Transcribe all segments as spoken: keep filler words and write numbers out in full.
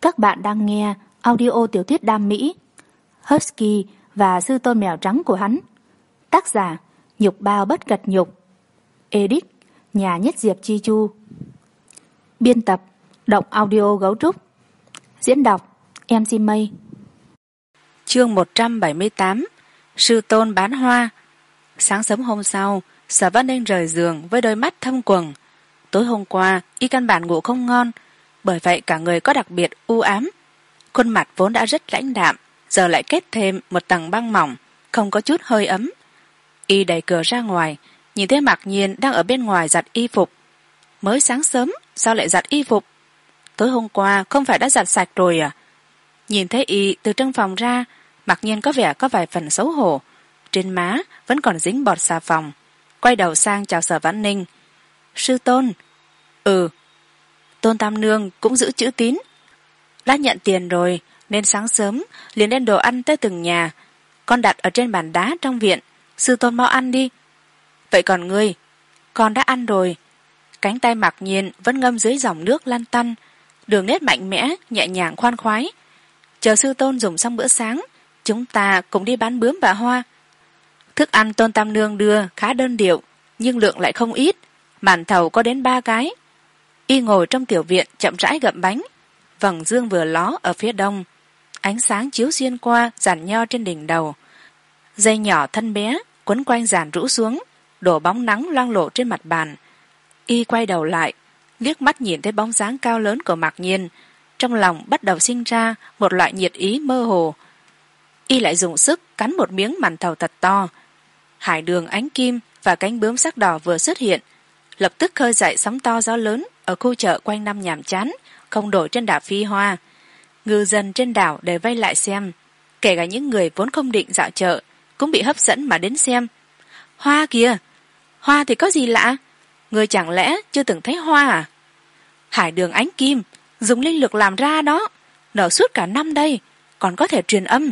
Các bạn đang nghe audio tiểu thuyết đam mỹ Husky và sư tôn mèo trắng của hắn. Tác giả Nhục Bao Bất Cật Nhục. Edit Nhà Nhất Diệp Chi Chu. Biên tập Động Audio Gấu Trúc. Diễn đọc em xê Mây. Chương một trăm bảy mươi tám. Sư tôn bán hoa. Sáng sớm hôm sau, Sở Văn Ninh rời giường với đôi mắt thâm quầng. Tối hôm qua y căn bản ngủ không ngon, bởi vậy cả người có đặc biệt u ám. Khuôn mặt vốn đã rất lãnh đạm, giờ lại kết thêm một tầng băng mỏng, không có chút hơi ấm. Y đẩy cửa ra ngoài, nhìn thấy Mạc Nhiên đang ở bên ngoài giặt y phục. Mới sáng sớm sao lại giặt y phục? Tối hôm qua không phải đã giặt sạch rồi à? Nhìn thấy y từ trong phòng ra, Mạc Nhiên có vẻ có vài phần xấu hổ, trên má vẫn còn dính bọt xà phòng. Quay đầu sang chào Sở Văn Ninh. Sư tôn. Ừ. Tôn Tam Nương cũng giữ chữ tín, đã nhận tiền rồi nên sáng sớm liền đem đồ ăn tới từng nhà, con đặt ở trên bàn đá trong viện. Sư tôn mau ăn đi. Vậy còn ngươi? Con đã ăn rồi. Cánh tay Mạc Nhiên vẫn ngâm dưới dòng nước lăn tăn, đường nét mạnh mẽ, nhẹ nhàng khoan khoái. Chờ sư tôn dùng xong bữa sáng, chúng ta cùng đi bán bướm và hoa. Thức ăn Tôn Tam Nương đưa khá đơn điệu, nhưng lượng lại không ít, màn thầu có đến ba cái. Y ngồi trong tiểu viện chậm rãi gặm bánh. Vầng dương vừa ló ở phía đông, ánh sáng chiếu xuyên qua giàn nho trên đỉnh đầu. Dây nhỏ thân bé quấn quanh giàn rũ xuống, đổ bóng nắng loang lổ trên mặt bàn. Y quay đầu lại, liếc mắt nhìn thấy bóng dáng cao lớn của Mạc Nhiên, trong lòng bắt đầu sinh ra một loại nhiệt ý mơ hồ. Y lại dùng sức cắn một miếng màn thầu thật to. Hải đường ánh kim và cánh bướm sắc đỏ vừa xuất hiện, lập tức khơi dậy sóng to gió lớn ở khu chợ quanh năm nhàm chán không đổi trên đảo Phi Hoa. Ngư dân trên đảo đều vây lại xem, kể cả những người vốn không định dạo chợ cũng bị hấp dẫn mà đến xem. Hoa kìa! Hoa thì có gì lạ? Người chẳng lẽ chưa từng thấy hoa à? Hải đường ánh kim dùng linh lực làm ra đó, nở suốt cả năm đây, còn có thể truyền âm.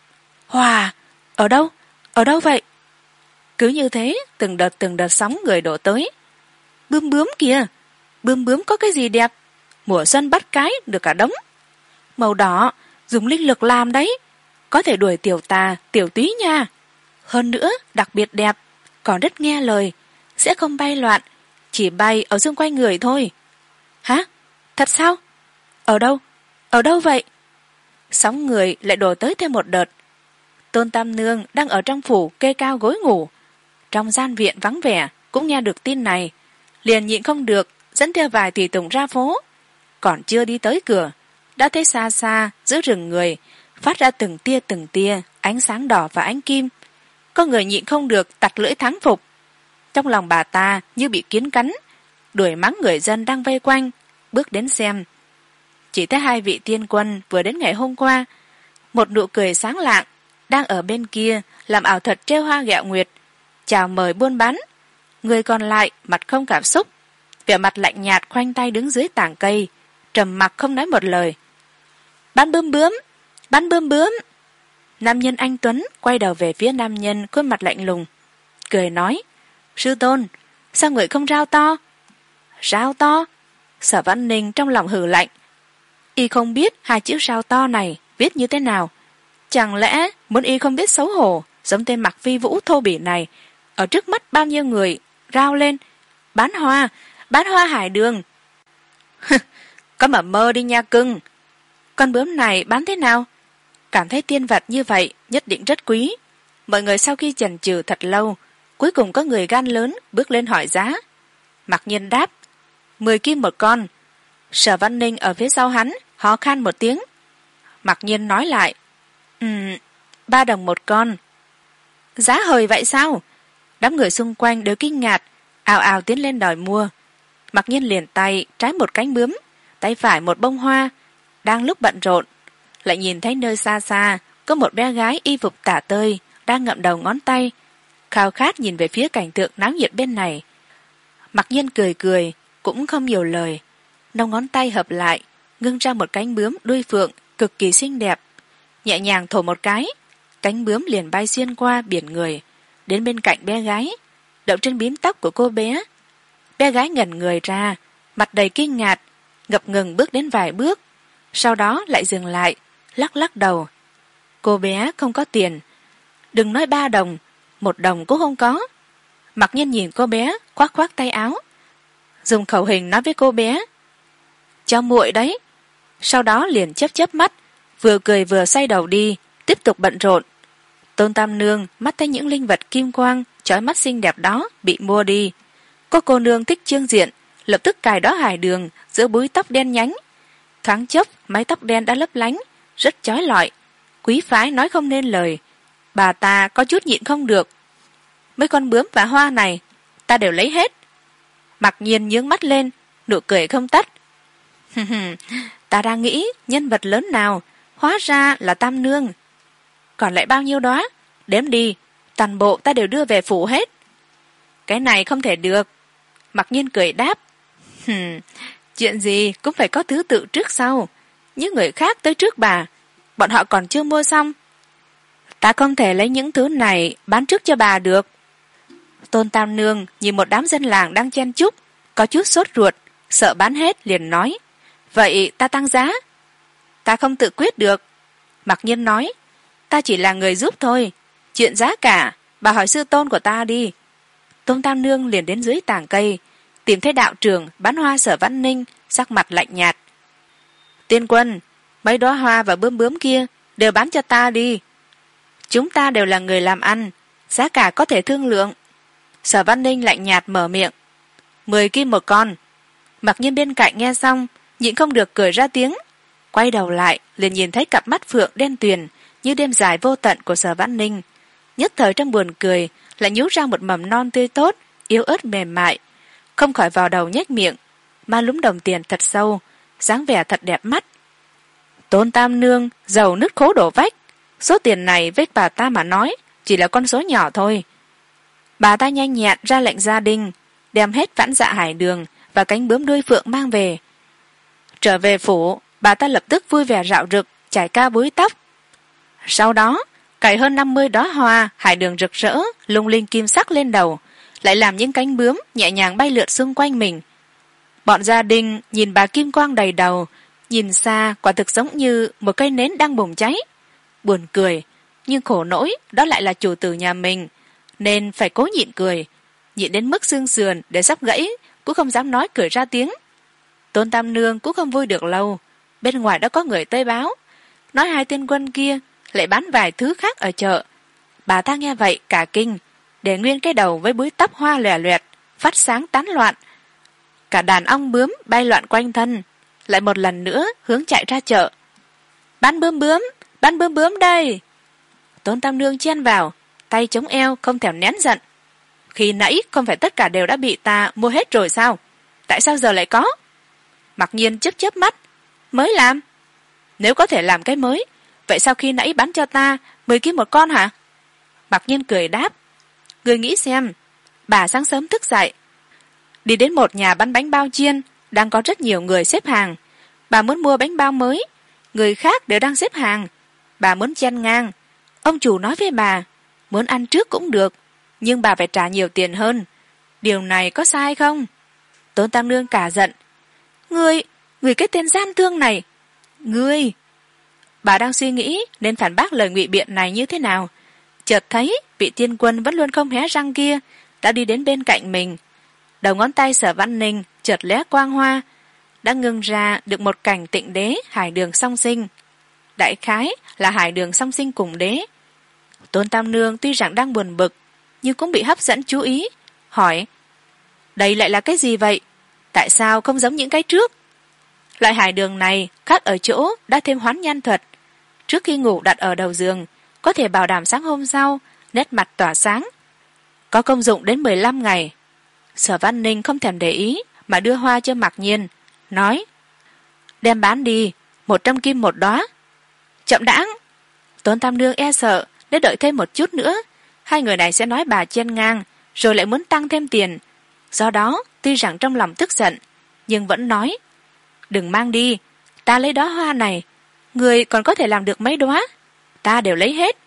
Hoa! Ở đâu? Ở đâu vậy? Cứ như thế, từng đợt từng đợt sóng người đổ tới. Bướm bướm kìa! Bướm bướm có cái gì đẹp? Mùa xuân bắt cái được cả đống. Màu đỏ, dùng linh lực làm đấy, có thể đuổi tiểu tà, tiểu túy nha. Hơn nữa, đặc biệt đẹp, còn rất nghe lời, sẽ không bay loạn, chỉ bay ở xung quanh người thôi. Hả? Thật sao? Ở đâu? Ở đâu vậy? Sóng người lại đổ tới thêm một đợt. Tôn Tam Nương đang ở trong phủ kê cao gối ngủ. Trong gian viện vắng vẻ cũng nghe được tin này, liền nhịn không được dẫn theo vài tùy tùng ra phố. Còn chưa đi tới cửa, đã thấy xa xa giữa rừng người phát ra từng tia từng tia ánh sáng đỏ và ánh kim. Có người nhịn không được tặc lưỡi thắng phục. Trong lòng bà ta như bị kiến cắn, đuổi mắng người dân đang vây quanh, bước đến xem. Chỉ thấy hai vị tiên quân vừa đến ngày hôm qua, một nụ cười sáng lạng đang ở bên kia làm ảo thuật trêu hoa ghẹo nguyệt, chào mời buôn bán. Người còn lại mặt không cảm xúc, vẻ mặt lạnh nhạt khoanh tay đứng dưới tảng cây, trầm mặc không nói một lời. Bán bướm bướm! Bán bướm bướm! Nam nhân anh Tuấn quay đầu về phía nam nhân khuôn mặt lạnh lùng, cười nói. Sư tôn, sao người không rao to? Rao to? Sở Văn Ninh trong lòng hừ lạnh. Y không biết hai chữ rao to này viết như thế nào. Chẳng lẽ muốn y không biết xấu hổ, giống tên Mạc Phi Vũ thô bỉ này, ở trước mắt bao nhiêu người rao lên bán hoa, bán hoa hải đường. Con mà mơ đi nha cưng. Con bướm này bán thế nào? Cảm thấy tiên vật như vậy nhất định rất quý. Mọi người sau khi chần chừ thật lâu, cuối cùng có người gan lớn bước lên hỏi giá. Mạc Nhiên đáp, mười kim một con. Sở Văn Ninh ở phía sau hắn ho khan một tiếng. Mạc Nhiên nói lại, ừm, ba đồng một con. Giá hời vậy sao? Đám người xung quanh đều kinh ngạc, ào ào tiến lên đòi mua. Mạc Nhiên liền tay trái một cánh bướm, tay phải một bông hoa. Đang lúc bận rộn, lại nhìn thấy nơi xa xa có một bé gái y phục tả tơi đang ngậm đầu ngón tay, khao khát nhìn về phía cảnh tượng náo nhiệt bên này. Mạc Nhiên cười cười, cũng không nhiều lời, nông ngón tay hợp lại, ngưng ra một cánh bướm đuôi phượng cực kỳ xinh đẹp, nhẹ nhàng thổi một cái, cánh bướm liền bay xuyên qua biển người, đến bên cạnh bé gái, đậu trên bím tóc của cô bé. Bé gái ngẩn người ra, mặt đầy kinh ngạc, ngập ngừng bước đến vài bước, sau đó lại dừng lại, lắc lắc đầu. Cô bé không có tiền. Đừng nói ba đồng, một đồng cũng không có. Mặc nhiên nhìn cô bé, khoác khoác tay áo, dùng khẩu hình nói với cô bé, cho muội đấy. Sau đó liền chớp chớp mắt, vừa cười vừa xoay đầu đi, tiếp tục bận rộn. Tôn Tam Nương mắt thấy những linh vật kim quang chói mắt xinh đẹp đó bị mua đi. Có cô nương thích trương diện, lập tức cài đó hải đường giữa búi tóc đen nhánh. Thoáng chốc mái tóc đen đã lấp lánh, rất chói lọi, quý phái nói không nên lời. Bà ta có chút nhịn không được. Mấy con bướm và hoa này ta đều lấy hết. Mặc nhiên nhướng mắt lên, nụ cười không tắt. Ta đang nghĩ nhân vật lớn nào, hóa ra là Tam Nương. Còn lại bao nhiêu đó, đếm đi, toàn bộ ta đều đưa về phủ hết. Cái này không thể được. Mặc nhiên cười đáp. Chuyện gì cũng phải có thứ tự trước sau. Những người khác tới trước bà, bọn họ còn chưa mua xong. Ta không thể lấy những thứ này bán trước cho bà được. Tôn Tam Nương nhìn một đám dân làng đang chen chúc, có chút sốt ruột, sợ bán hết liền nói, vậy ta tăng giá. Ta không tự quyết được. Mặc nhiên nói, ta chỉ là người giúp thôi, chuyện giá cả bà hỏi sư tôn của ta đi. Tôn Tam Nương liền đến dưới tàng cây, tìm thấy đạo trưởng bán hoa Sở Văn Ninh, sắc mặt lạnh nhạt. Tiên Quân, mấy đóa hoa và bướm bướm kia đều bán cho ta đi. Chúng ta đều là người làm ăn, giá cả có thể thương lượng. Sở Văn Ninh lạnh nhạt mở miệng, mười kim một con. Mặc nhiên bên cạnh nghe xong, nhịn không được cười ra tiếng, quay đầu lại liền nhìn thấy cặp mắt phượng đen tuyền như đêm dài vô tận của Sở Văn Ninh. Nhất thời trong buồn cười lại nhú ra một mầm non tươi tốt, yếu ớt mềm mại, không khỏi vào đầu nhếch miệng, ma lúm đồng tiền thật sâu, dáng vẻ thật đẹp mắt. Tôn Tam Nương giàu nứt khố đổ vách, số tiền này với bà ta mà nói chỉ là con số nhỏ thôi. Bà ta nhanh nhẹn ra lệnh gia đình, đem hết vãn dạ hải đường và cánh bướm đuôi phượng mang về. Trở về phủ, bà ta lập tức vui vẻ rạo rực, chải ca búi tóc. Sau đó cài hơn năm mươi đóa hoa hải đường rực rỡ lung linh kim sắc lên đầu, lại làm những cánh bướm nhẹ nhàng bay lượn xung quanh mình. Bọn gia đình nhìn bà kim quang đầy đầu, nhìn xa quả thực giống như một cây nến đang bùng cháy. Buồn cười, nhưng khổ nỗi đó lại là chủ tử nhà mình, nên phải cố nhịn cười, nhịn đến mức xương sườn để sắp gãy cũng không dám nói cười ra tiếng. Tôn Tam Nương cũng không vui được lâu, bên ngoài đã có người tới báo, nói hai tiên quân kia lại bán vài thứ khác ở chợ. Bà ta nghe vậy cả kinh, để nguyên cái đầu với búi tóc hoa lòe loẹt phát sáng tán loạn, cả đàn ong bướm bay loạn quanh thân, lại một lần nữa hướng chạy ra chợ. Bán bướm bướm, bán bướm bướm đây. Tôn Tam Nương chen vào, tay chống eo không thèm nén giận. Khi nãy không phải tất cả đều đã bị ta mua hết rồi sao? Tại sao giờ lại có? Mặc nhiên chớp chớp mắt, mới làm. Nếu có thể làm cái mới, vậy sao khi nãy bán cho ta mười kim một con hả? Mặc nhiên cười đáp, người nghĩ xem. Bà sáng sớm thức dậy, đi đến một nhà bán bánh bao chiên, đang có rất nhiều người xếp hàng. Bà muốn mua bánh bao mới, người khác đều đang xếp hàng, bà muốn chen ngang. Ông chủ nói với bà, muốn ăn trước cũng được, nhưng bà phải trả nhiều tiền hơn. Điều này có sai không? Tôn Tam Nương cả giận, ngươi ngươi cái tên gian thương này, ngươi. Bà đang suy nghĩ nên phản bác lời ngụy biện này như thế nào, chợt thấy vị tiên quân vẫn luôn không hé răng kia đã đi đến bên cạnh mình. Đầu ngón tay Sở Văn Ninh chợt lóe quang hoa, đã ngưng ra được một cảnh tịnh đế hải đường song sinh, đại khái là hải đường song sinh cùng đế. Tôn Tam Nương tuy rằng đang buồn bực, nhưng cũng bị hấp dẫn chú ý, hỏi, đây lại là cái gì vậy? Tại sao không giống những cái trước? Loại hải đường này khác ở chỗ đã thêm hoán nhan thuật, trước khi ngủ đặt ở đầu giường, có thể bảo đảm sáng hôm sau nét mặt tỏa sáng, có công dụng đến mười lăm ngày. Sở Văn Ninh không thèm để ý mà đưa hoa cho Mặc Nhiên, nói, đem bán đi, một trăm kim một đóa. Chậm đãng. Tôn Tam Nương e sợ nếu đợi thêm một chút nữa hai người này sẽ nói bà chen ngang, rồi lại muốn tăng thêm tiền. Do đó tuy rằng trong lòng tức giận, nhưng vẫn nói, đừng mang đi, ta lấy đóa hoa này, người còn có thể làm được mấy đóa, ta đều lấy hết.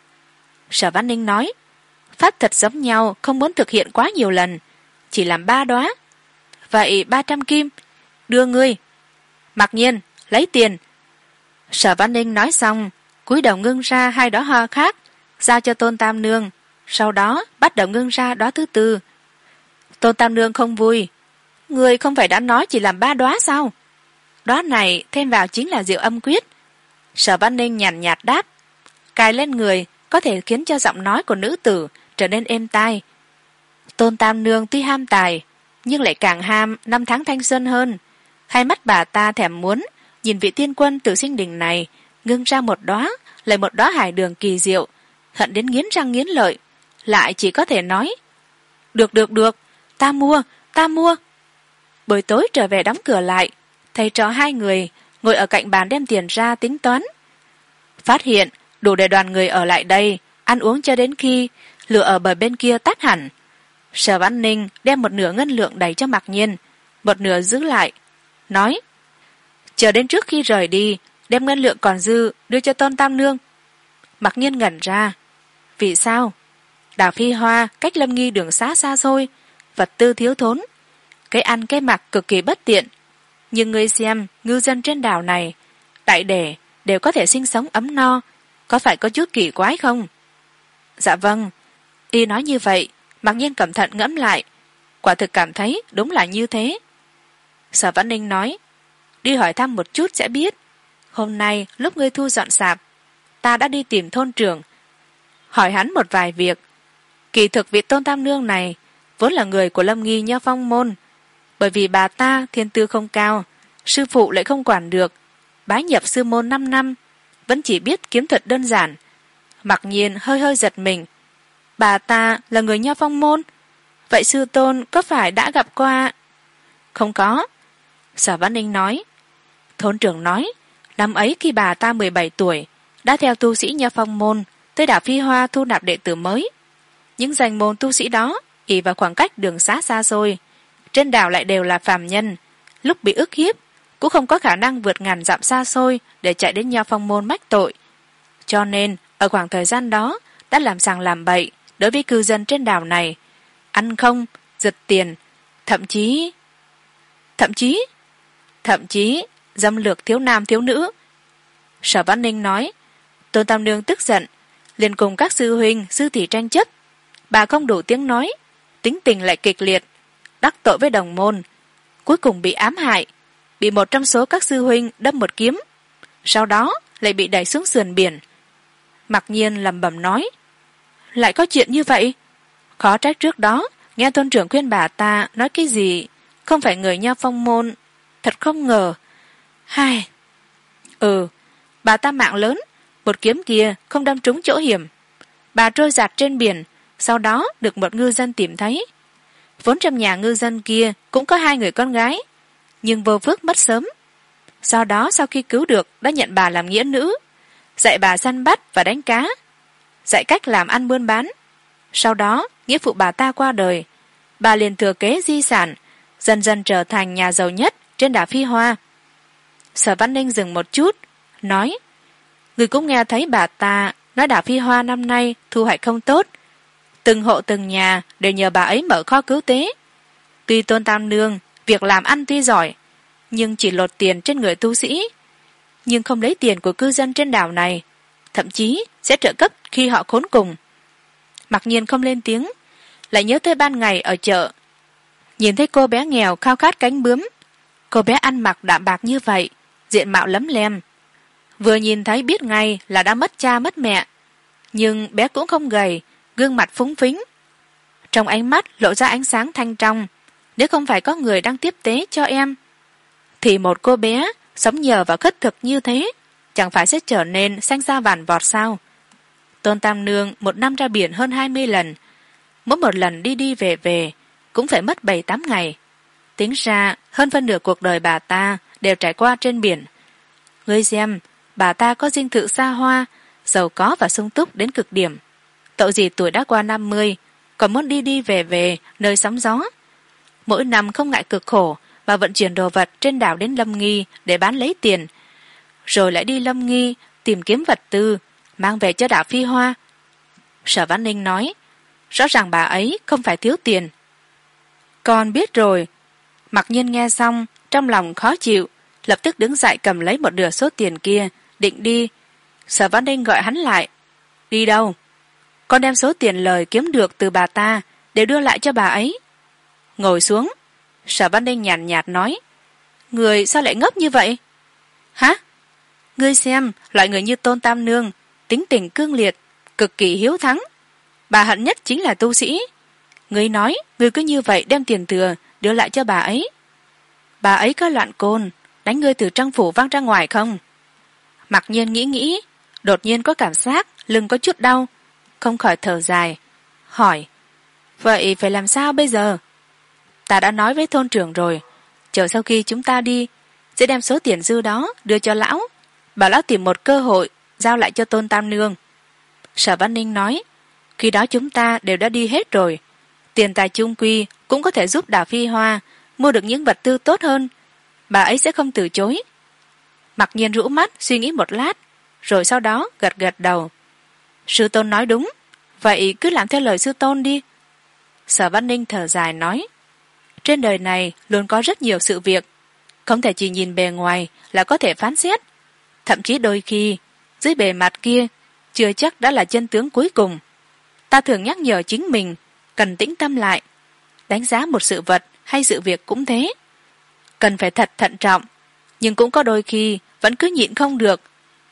Sở Văn Ninh nói, pháp thật giống nhau, không muốn thực hiện quá nhiều lần, chỉ làm ba đóa. Vậy ba trăm kim đưa ngươi. Mặc Nhiên lấy tiền. Sở Văn Ninh nói xong, cúi đầu ngưng ra hai đóa hoa khác, giao cho Tôn Tam Nương, sau đó bắt đầu ngưng ra đóa thứ tư. Tôn Tam Nương không vui. Người không phải đã nói chỉ làm ba đóa sao? Đóa này thêm vào chính là Diệu Âm Quyết. Sở Văn Ninh nhàn nhạt đáp. Cài lên người có thể khiến cho giọng nói của nữ tử trở nên êm tai. Tôn Tam Nương tuy ham tài, nhưng lại càng ham năm tháng thanh xuân hơn. Hai mắt bà ta thèm muốn nhìn vị tiên quân từ sinh đình này ngưng ra một đóa lại một đóa hải đường kỳ diệu, hận đến nghiến răng nghiến lợi, lại chỉ có thể nói được được được, ta mua ta mua. Buổi tối trở về đóng cửa lại, thầy trò hai người ngồi ở cạnh bàn đem tiền ra tính toán, phát hiện đủ để đoàn người ở lại đây ăn uống cho đến khi lửa ở bờ bên kia tắt hẳn. Sở Văn Ninh đem một nửa ngân lượng đẩy cho Mạc Nhiên, một nửa giữ lại, nói chờ đến trước khi rời đi đem ngân lượng còn dư đưa cho Tôn Tam Nương. Mạc Nhiên ngẩn ra. Vì sao? Đảo Phi Hoa cách Lâm Nghi đường xá xa xôi, vật tư thiếu thốn, cái ăn cái mặc cực kỳ bất tiện, nhưng ngươi xem ngư dân trên đảo này đại để đều có thể sinh sống ấm no, có phải có chút kỳ quái không? Dạ vâng. Y nói như vậy, Mạc Nhiên cẩn thận ngẫm lại, quả thực cảm thấy đúng là như thế. Sở Văn Ninh nói, đi hỏi thăm một chút sẽ biết. Hôm nay lúc ngươi thu dọn sạp, ta đã đi tìm thôn trưởng, hỏi hắn một vài việc. Kỳ thực vị Tôn Tam Nương này vốn là người của Lâm Nghi Nho Phong môn, bởi vì bà ta thiên tư không cao, sư phụ lại không quản được, bái nhập sư môn năm năm, vẫn chỉ biết kiếm thuật đơn giản. Mặc nhiên hơi hơi giật mình. Bà ta là người Nho Phong môn, vậy sư tôn có phải đã gặp qua? Không có. Sở Văn Ninh nói. Thôn trưởng nói, năm ấy khi bà ta mười bảy tuổi, đã theo tu sĩ Nho Phong môn tới đảo Phi Hoa thu nạp đệ tử mới. Những danh môn tu sĩ đó ỷ vào khoảng cách đường xá xa xôi, trên đảo lại đều là phàm nhân, lúc bị ức hiếp cũng không có khả năng vượt ngàn dặm xa xôi để chạy đến Nho Phong môn mách tội, cho nên ở khoảng thời gian đó đã làm sàng làm bậy đối với cư dân trên đảo này, ăn không, giật tiền, thậm chí thậm chí thậm chí dâm lược thiếu nam thiếu nữ. Sở Văn Ninh nói. Tôn Tam Nương tức giận, liền cùng các sư huynh sư tỷ tranh chấp. Bà không đủ tiếng nói, tính tình lại kịch liệt, đắc tội với đồng môn, cuối cùng bị ám hại, bị một trong số các sư huynh đâm một kiếm, sau đó lại bị đẩy xuống sườn biển. Mặc nhiên lẩm bẩm nói, lại có chuyện như vậy? Khó trách trước đó nghe tôn trưởng khuyên bà ta nói cái gì không phải người Nho Phong môn, thật không ngờ. Hai ừ bà ta mạng lớn, một kiếm kia không đâm trúng chỗ hiểm, bà trôi giạt trên biển, sau đó được một ngư dân tìm thấy. Vốn trong nhà ngư dân kia cũng có hai người con gái, nhưng vô phước mất sớm. Sau đó sau khi cứu được đã nhận bà làm nghĩa nữ, dạy bà săn bắt và đánh cá, dạy cách làm ăn buôn bán. Sau đó nghĩa phụ bà ta qua đời, bà liền thừa kế di sản, dần dần trở thành nhà giàu nhất trên đảo Phi Hoa. Sở Văn Ninh dừng một chút, nói, người cũng nghe thấy bà ta nói đảo Phi Hoa năm nay thu hoạch không tốt, từng hộ từng nhà đều nhờ bà ấy mở kho cứu tế. Tuy Tôn Tam Nương việc làm ăn tuy giỏi, nhưng chỉ lột tiền trên người tu sĩ, nhưng không lấy tiền của cư dân trên đảo này, thậm chí sẽ trợ cấp khi họ khốn cùng. Mặc nhiên không lên tiếng, lại nhớ tới ban ngày ở chợ, nhìn thấy cô bé nghèo khao khát cánh bướm. Cô bé ăn mặc đạm bạc như vậy, diện mạo lấm lem, vừa nhìn thấy biết ngay là đã mất cha mất mẹ, nhưng bé cũng không gầy, gương mặt phúng phính, trong ánh mắt lộ ra ánh sáng thanh trong. Nếu không phải có người đang tiếp tế cho em, thì một cô bé sống nhờ vào khất thực như thế chẳng phải sẽ trở nên xanh xa vàn vọt sao? Tôn Tam Nương một năm ra biển hơn hai mươi lần, mỗi một lần đi đi về về cũng phải mất bảy tám ngày. Tính ra hơn phân nửa cuộc đời bà ta đều trải qua trên biển. Ngươi xem, bà ta có dinh thự xa hoa, giàu có và sung túc đến cực điểm. Tội gì tuổi đã qua năm mươi còn muốn đi đi về về nơi sóng gió, mỗi năm không ngại cực khổ và vận chuyển đồ vật trên đảo đến Lâm Nghi để bán lấy tiền, rồi lại đi Lâm Nghi tìm kiếm vật tư mang về cho đảo Phi Hoa. Sở Văn Ninh nói, rõ ràng bà ấy không phải thiếu tiền. Con biết rồi. Mặc nhiên nghe xong trong lòng khó chịu, lập tức đứng dậy cầm lấy một nửa số tiền kia định đi. Sở Văn Ninh gọi hắn lại. Đi đâu? Con đem số tiền lời kiếm được từ bà ta để đưa lại cho bà ấy. Ngồi xuống. Sở Văn Ninh nhàn nhạt, nhạt nói. Người sao lại ngốc như vậy? Hả? Ngươi xem, loại người như Tôn Tam Nương, tính tình cương liệt, cực kỳ hiếu thắng. Bà hận nhất chính là tu sĩ. Ngươi nói, ngươi cứ như vậy đem tiền thừa đưa lại cho bà ấy. Bà ấy có loạn côn, đánh ngươi từ trong phủ văng ra ngoài không? Mặc nhiên nghĩ nghĩ, đột nhiên có cảm giác lưng có chút đau, không khỏi thở dài, hỏi. Vậy phải làm sao bây giờ? Ta đã nói với thôn trưởng rồi, chờ sau khi chúng ta đi, sẽ đem số tiền dư đó đưa cho lão, bảo lão tìm một cơ hội giao lại cho Tôn Tam Nương. Sở Văn Ninh nói, khi đó chúng ta đều đã đi hết rồi, tiền tài chung quy cũng có thể giúp Đào Phi Hoa mua được những vật tư tốt hơn, bà ấy sẽ không từ chối. Mặc nhiên rũ mắt suy nghĩ một lát, rồi sau đó gật gật đầu. Sư tôn nói đúng, vậy cứ làm theo lời sư tôn đi. Sở Văn Ninh thở dài nói, trên đời này luôn có rất nhiều sự việc, không thể chỉ nhìn bề ngoài là có thể phán xét. Thậm chí đôi khi dưới bề mặt kia chưa chắc đã là chân tướng cuối cùng. Ta thường nhắc nhở chính mình cần tĩnh tâm lại. Đánh giá một sự vật hay sự việc cũng thế, cần phải thật thận trọng, nhưng cũng có đôi khi vẫn cứ nhịn không được.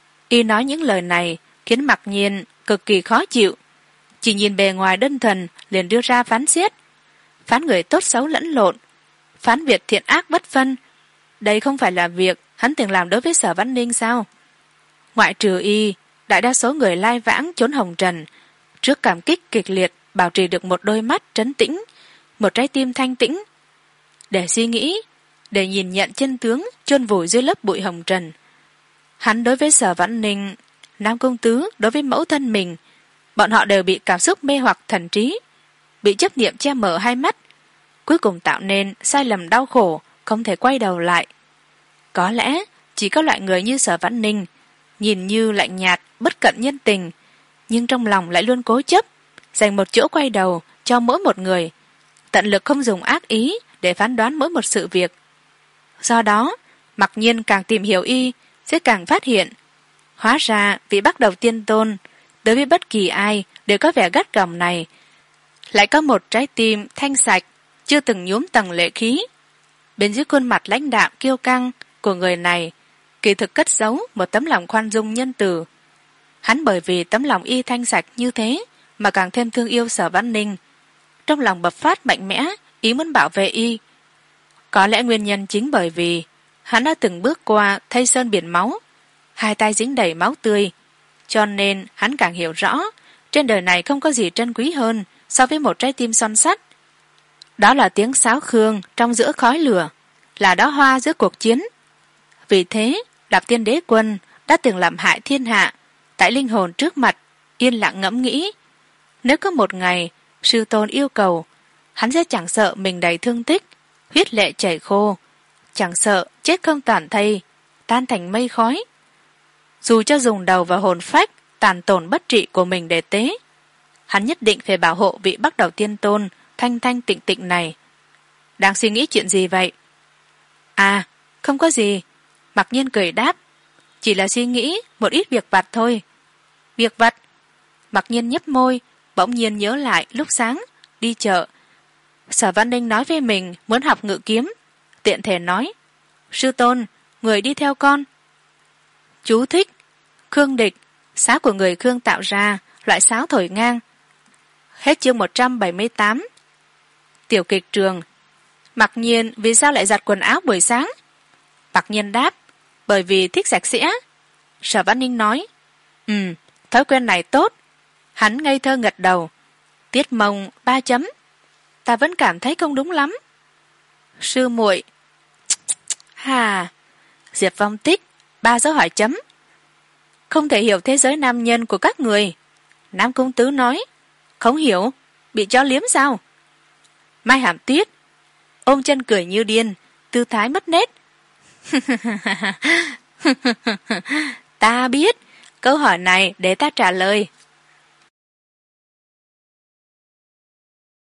Y nói những lời này khiến Mặc Nhiên cực kỳ khó chịu. Chỉ nhìn bề ngoài đơn thuần liền đưa ra phán xét, phán người tốt xấu lẫn lộn, phán việc thiện ác bất phân. Đây không phải là việc hắn từng làm đối với Sở Văn Ninh sao? Ngoại trừ y, đại đa số người lai vãng trốn hồng trần, trước cảm kích kịch liệt bảo trì được một đôi mắt trấn tĩnh, một trái tim thanh tĩnh, để suy nghĩ, để nhìn nhận chân tướng chôn vùi dưới lớp bụi hồng trần. Hắn đối với Sở Văn Ninh, Nam Công Tứ đối với mẫu thân mình, bọn họ đều bị cảm xúc mê hoặc thần trí, bị chấp niệm che mở hai mắt, cuối cùng tạo nên sai lầm đau khổ, không thể quay đầu lại. Có lẽ chỉ có loại người như Sở Văn Ninh, nhìn như lạnh nhạt, bất cận nhân tình, nhưng trong lòng lại luôn cố chấp, dành một chỗ quay đầu cho mỗi một người, tận lực không dùng ác ý để phán đoán mỗi một sự việc. Do đó, Mặc Nhiên càng tìm hiểu y, sẽ càng phát hiện, hóa ra vị Bắc Đầu Tiên Tôn đối với bất kỳ ai đều có vẻ gắt gỏng này, lại có một trái tim thanh sạch, chưa từng nhuốm tầng lệ khí. Bên dưới khuôn mặt lãnh đạm kiêu căng của người này, kỳ thực cất giấu một tấm lòng khoan dung nhân từ. Hắn bởi vì tấm lòng y thanh sạch như thế mà càng thêm thương yêu Sở Văn Ninh, trong lòng bộc phát mạnh mẽ ý muốn bảo vệ y. Có lẽ nguyên nhân chính bởi vì hắn đã từng bước qua thây sơn biển máu, hai tay dính đầy máu tươi, cho nên hắn càng hiểu rõ trên đời này không có gì trân quý hơn so với một trái tim son sắt. Đó là tiếng sáo khương trong giữa khói lửa, là đóa hoa giữa cuộc chiến. Vì thế Đạp Tiên Đế Quân đã từng làm hại thiên hạ, tại linh hồn trước mặt yên lặng ngẫm nghĩ, nếu có một ngày sư tôn yêu cầu, hắn sẽ chẳng sợ mình đầy thương tích, huyết lệ chảy khô, chẳng sợ chết không toàn thây, tan thành mây khói. Dù cho dùng đầu và hồn phách tàn tổn bất trị của mình để tế, hắn nhất định phải bảo hộ vị Bắc Đầu Tiên Tôn thanh thanh tịnh tịnh này. Đang suy nghĩ chuyện gì vậy? À, không có gì. Mặc Nhiên cười đáp, chỉ là suy nghĩ một ít việc vặt thôi. Việc vặt? Mặc Nhiên nhếch môi, bỗng nhiên nhớ lại lúc sáng đi chợ, Sở Văn Ninh nói với mình muốn học ngự kiếm, tiện thể nói, sư tôn, người đi theo con. Chú thích: Khương Địch, sáo của người Khương tạo ra, loại sáo thổi ngang. Hết chương một trăm bảy mươi tám. Tiểu kịch trường. Mặc Nhiên vì sao lại giặt quần áo buổi sáng? Mặc Nhiên đáp, bởi vì thích sạch sẽ. Sở Văn Ninh nói, ừ, thói quen này tốt. Hắn ngây thơ gật đầu. Tiết Mông ba chấm. Ta vẫn cảm thấy không đúng lắm. Sư muội. Hà. Diệp Vong Tích ba dấu hỏi chấm. Không thể hiểu thế giới nam nhân của các người. Nam Công Tứ nói, không hiểu, bị chó liếm sao? Mai Hàm Tuyết ôm chân cười như điên, tư thái mất nét. Ta biết, câu hỏi này để ta trả lời.